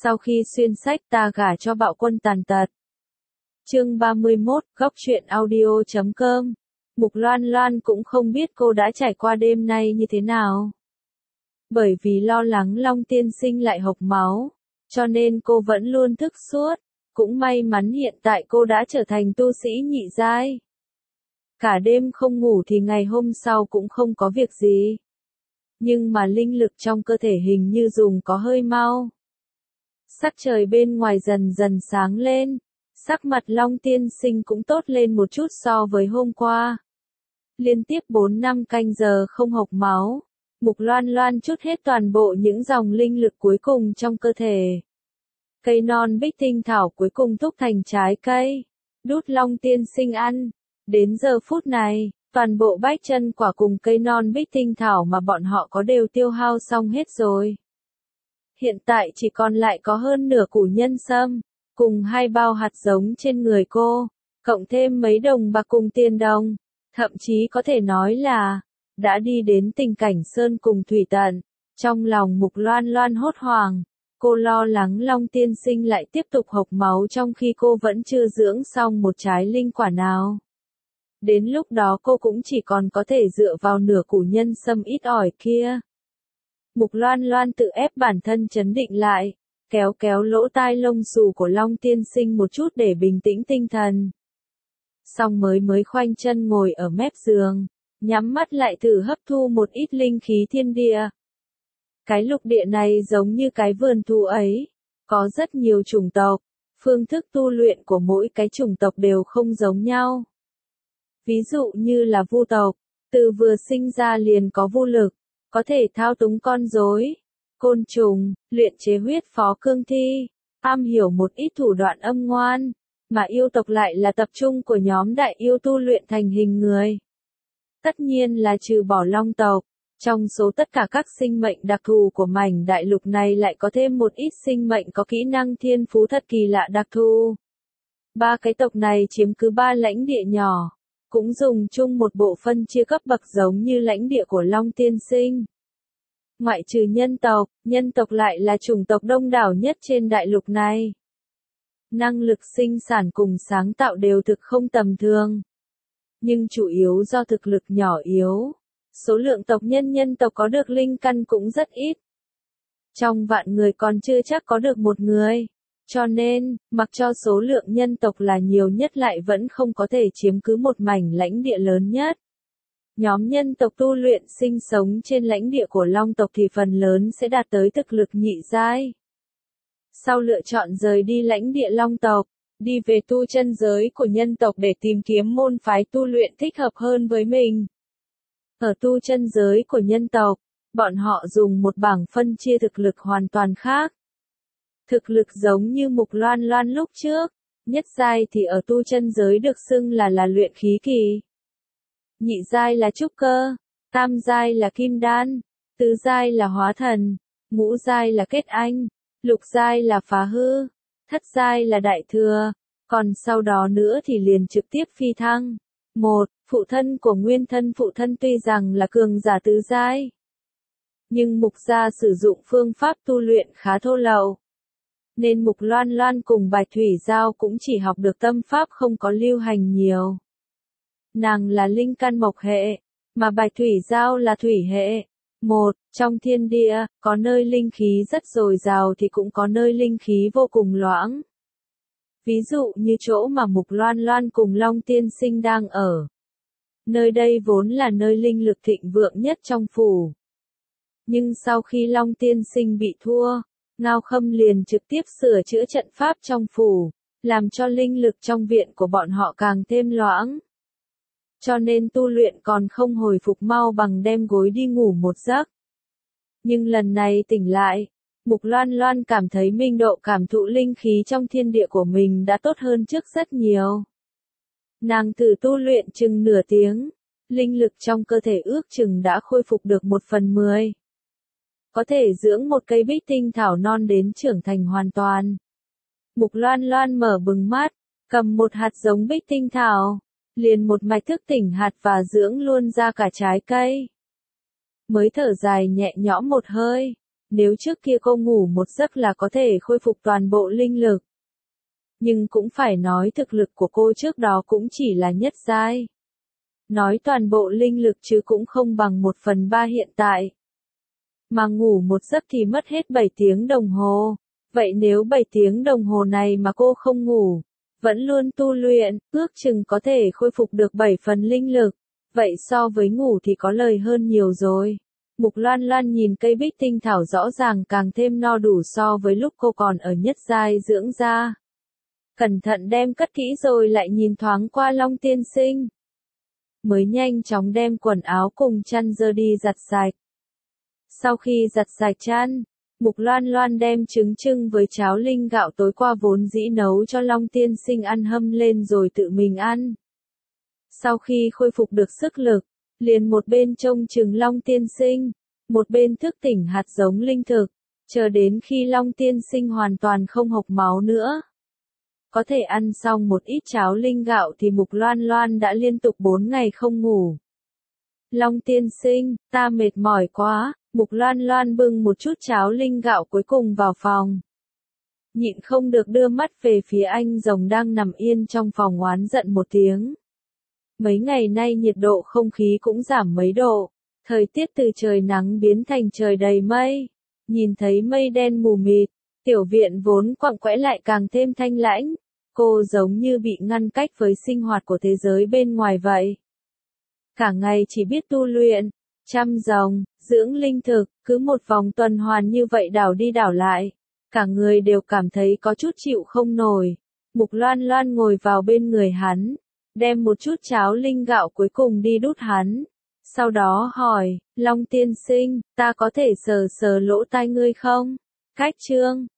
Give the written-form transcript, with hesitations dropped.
Sau khi xuyên sách ta gả cho bạo quân tàn tật. Chương 31, góc truyện audio.com. Mục Loan Loan cũng không biết cô đã trải qua đêm nay như thế nào. Bởi vì lo lắng Long tiên sinh lại hộc máu, cho nên cô vẫn luôn thức suốt. Cũng may mắn hiện tại cô đã trở thành tu sĩ nhị giai. Cả đêm không ngủ thì ngày hôm sau cũng không có việc gì. Nhưng mà linh lực trong cơ thể hình như dùng có hơi mau. Sắc trời bên ngoài dần dần sáng lên, sắc mặt Long tiên sinh cũng tốt lên một chút so với hôm qua. Liên tiếp 4-5 canh giờ không hộc máu, Mục Loan Loan trút hết toàn bộ những dòng linh lực cuối cùng trong cơ thể. Cây non bích tinh thảo cuối cùng thúc thành trái cây, đút Long tiên sinh ăn. Đến giờ phút này, toàn bộ bách chân quả cùng cây non bích tinh thảo mà bọn họ có đều tiêu hao xong hết rồi. Hiện tại chỉ còn lại có hơn nửa củ nhân sâm, cùng 2 bao hạt giống trên người cô, cộng thêm mấy đồng bạc cùng tiền đồng, thậm chí có thể nói là, đã đi đến tình cảnh sơn cùng thủy tận. Trong lòng Mục Loan Loan hốt hoảng, cô lo lắng Long tiên sinh lại tiếp tục hộc máu trong khi cô vẫn chưa dưỡng xong một trái linh quả nào. Đến lúc đó cô cũng chỉ còn có thể dựa vào nửa củ nhân sâm ít ỏi kia. Mục Loan Loan tự ép bản thân trấn định lại, kéo kéo lỗ tai lông xù của Long tiên sinh một chút để bình tĩnh tinh thần. Xong mới khoanh chân ngồi ở mép giường, nhắm mắt lại thử hấp thu một ít linh khí thiên địa. Cái lục địa này giống như cái vườn thú ấy, có rất nhiều chủng tộc, phương thức tu luyện của mỗi cái chủng tộc đều không giống nhau. Ví dụ như là vu tộc, từ vừa sinh ra liền có vu lực, có thể thao túng con rối, côn trùng, luyện chế huyết phó cương thi, am hiểu một ít thủ đoạn âm ngoan, mà yêu tộc lại là tập trung của nhóm đại yêu tu luyện thành hình người. Tất nhiên là trừ bỏ long tộc, trong số tất cả các sinh mệnh đặc thù của mảnh đại lục này lại có thêm một ít sinh mệnh có kỹ năng thiên phú thật kỳ lạ đặc thù. 3 cái tộc này chiếm cứ 3 lãnh địa nhỏ, cũng dùng chung một bộ phân chia cấp bậc giống như lãnh địa của Long tiên sinh. Ngoại trừ nhân tộc lại là chủng tộc đông đảo nhất trên đại lục này. Năng lực sinh sản cùng sáng tạo đều thực không tầm thường. Nhưng chủ yếu do thực lực nhỏ yếu, số lượng tộc nhân tộc có được linh căn cũng rất ít. Trong vạn người còn chưa chắc có được một người. Cho nên, mặc cho số lượng nhân tộc là nhiều nhất lại vẫn không có thể chiếm cứ một mảnh lãnh địa lớn nhất. Nhóm nhân tộc tu luyện sinh sống trên lãnh địa của Long tộc thì phần lớn sẽ đạt tới thực lực nhị giai. Sau lựa chọn rời đi lãnh địa Long tộc, đi về tu chân giới của nhân tộc để tìm kiếm môn phái tu luyện thích hợp hơn với mình. Ở tu chân giới của nhân tộc, bọn họ dùng một bảng phân chia thực lực hoàn toàn khác. Thực lực giống như Mục Loan Loan lúc trước, nhất giai thì ở tu chân giới được xưng là luyện khí kỳ. Nhị giai là trúc cơ, tam giai là kim đan, tứ giai là hóa thần, ngũ giai là kết anh, lục giai là phá hư, thất giai là đại thừa, còn sau đó nữa thì liền trực tiếp phi thăng. Phụ thân của nguyên thân phụ thân tuy rằng là cường giả tứ giai, nhưng Mục gia sử dụng phương pháp tu luyện khá thô lậu. Nên Mục Loan Loan cùng Bạch Thủy Giao cũng chỉ học được tâm pháp không có lưu hành nhiều. Nàng là linh căn mộc hệ, mà Bạch Thủy Giao là thủy hệ. Trong thiên địa, có nơi linh khí rất dồi dào thì cũng có nơi linh khí vô cùng loãng. Ví dụ như chỗ mà Mục Loan Loan cùng Long tiên sinh đang ở. Nơi đây vốn là nơi linh lực thịnh vượng nhất trong phủ. Nhưng sau khi Long tiên sinh bị thua, Ngao Khâm liền trực tiếp sửa chữa trận pháp trong phủ, làm cho linh lực trong viện của bọn họ càng thêm loãng. Cho nên tu luyện còn không hồi phục mau bằng đem gối đi ngủ một giấc. Nhưng lần này tỉnh lại, Mục Loan Loan cảm thấy minh độ cảm thụ linh khí trong thiên địa của mình đã tốt hơn trước rất nhiều. Nàng thử tu luyện chừng nửa tiếng, linh lực trong cơ thể ước chừng đã khôi phục được 1/10. Có thể dưỡng một cây bích tinh thảo non đến trưởng thành hoàn toàn. Mục Loan Loan mở bừng mắt, cầm một hạt giống bích tinh thảo, liền một mạch thức tỉnh hạt và dưỡng luôn ra cả trái cây. Mới thở dài nhẹ nhõm một hơi, Nếu trước kia cô ngủ một giấc là có thể khôi phục toàn bộ linh lực. Nhưng cũng phải nói thực lực của cô trước đó cũng chỉ là nhất giai. Nói toàn bộ linh lực chứ cũng không bằng 1/3 hiện tại. Mà ngủ một giấc thì mất hết 7 tiếng đồng hồ. Vậy nếu 7 tiếng đồng hồ này mà cô không ngủ, vẫn luôn tu luyện, ước chừng có thể khôi phục được 7 phần linh lực. Vậy so với ngủ thì có lời hơn nhiều rồi. Mục Loan Loan nhìn cây bích tinh thảo rõ ràng càng thêm no đủ so với lúc cô còn ở nhất giai dưỡng da. Cẩn thận đem cất kỹ rồi lại nhìn thoáng qua Long Tiên Sinh. Mới nhanh chóng đem quần áo cùng chăn dơ đi giặt sạch. Sau khi giặt sạch chăn, Mục Loan Loan đem trứng trưng với cháo linh gạo tối qua vốn dĩ nấu cho Long Tiên Sinh ăn hâm lên rồi tự mình ăn. Sau khi khôi phục được sức lực, liền một bên trông chừng Long Tiên Sinh, một bên thức tỉnh hạt giống linh thực, chờ đến khi Long Tiên Sinh hoàn toàn không hộc máu nữa. Có thể ăn xong một ít cháo linh gạo thì Mục Loan Loan đã liên tục 4 ngày không ngủ. Long Tiên Sinh, ta mệt mỏi quá, Mục Loan Loan bưng một chút cháo linh gạo cuối cùng vào phòng. Nhịn không được đưa mắt về phía anh rồng đang nằm yên trong phòng oán giận một tiếng. Mấy ngày nay nhiệt độ không khí cũng giảm mấy độ, thời tiết từ trời nắng biến thành trời đầy mây. Nhìn thấy mây đen mù mịt, tiểu viện vốn quặng quẽ lại càng thêm thanh lãnh. Cô giống như bị ngăn cách với sinh hoạt của thế giới bên ngoài vậy. Cả ngày chỉ biết tu luyện, chăm rồng, dưỡng linh thực, cứ một vòng tuần hoàn như vậy đảo đi đảo lại. Cả người đều cảm thấy có chút chịu không nổi. Mục Loan Loan ngồi vào bên người hắn, đem một chút cháo linh gạo cuối cùng đi đút hắn. Sau đó hỏi, Long Tiên Sinh, ta có thể sờ sờ lỗ tai ngươi không? Cách chương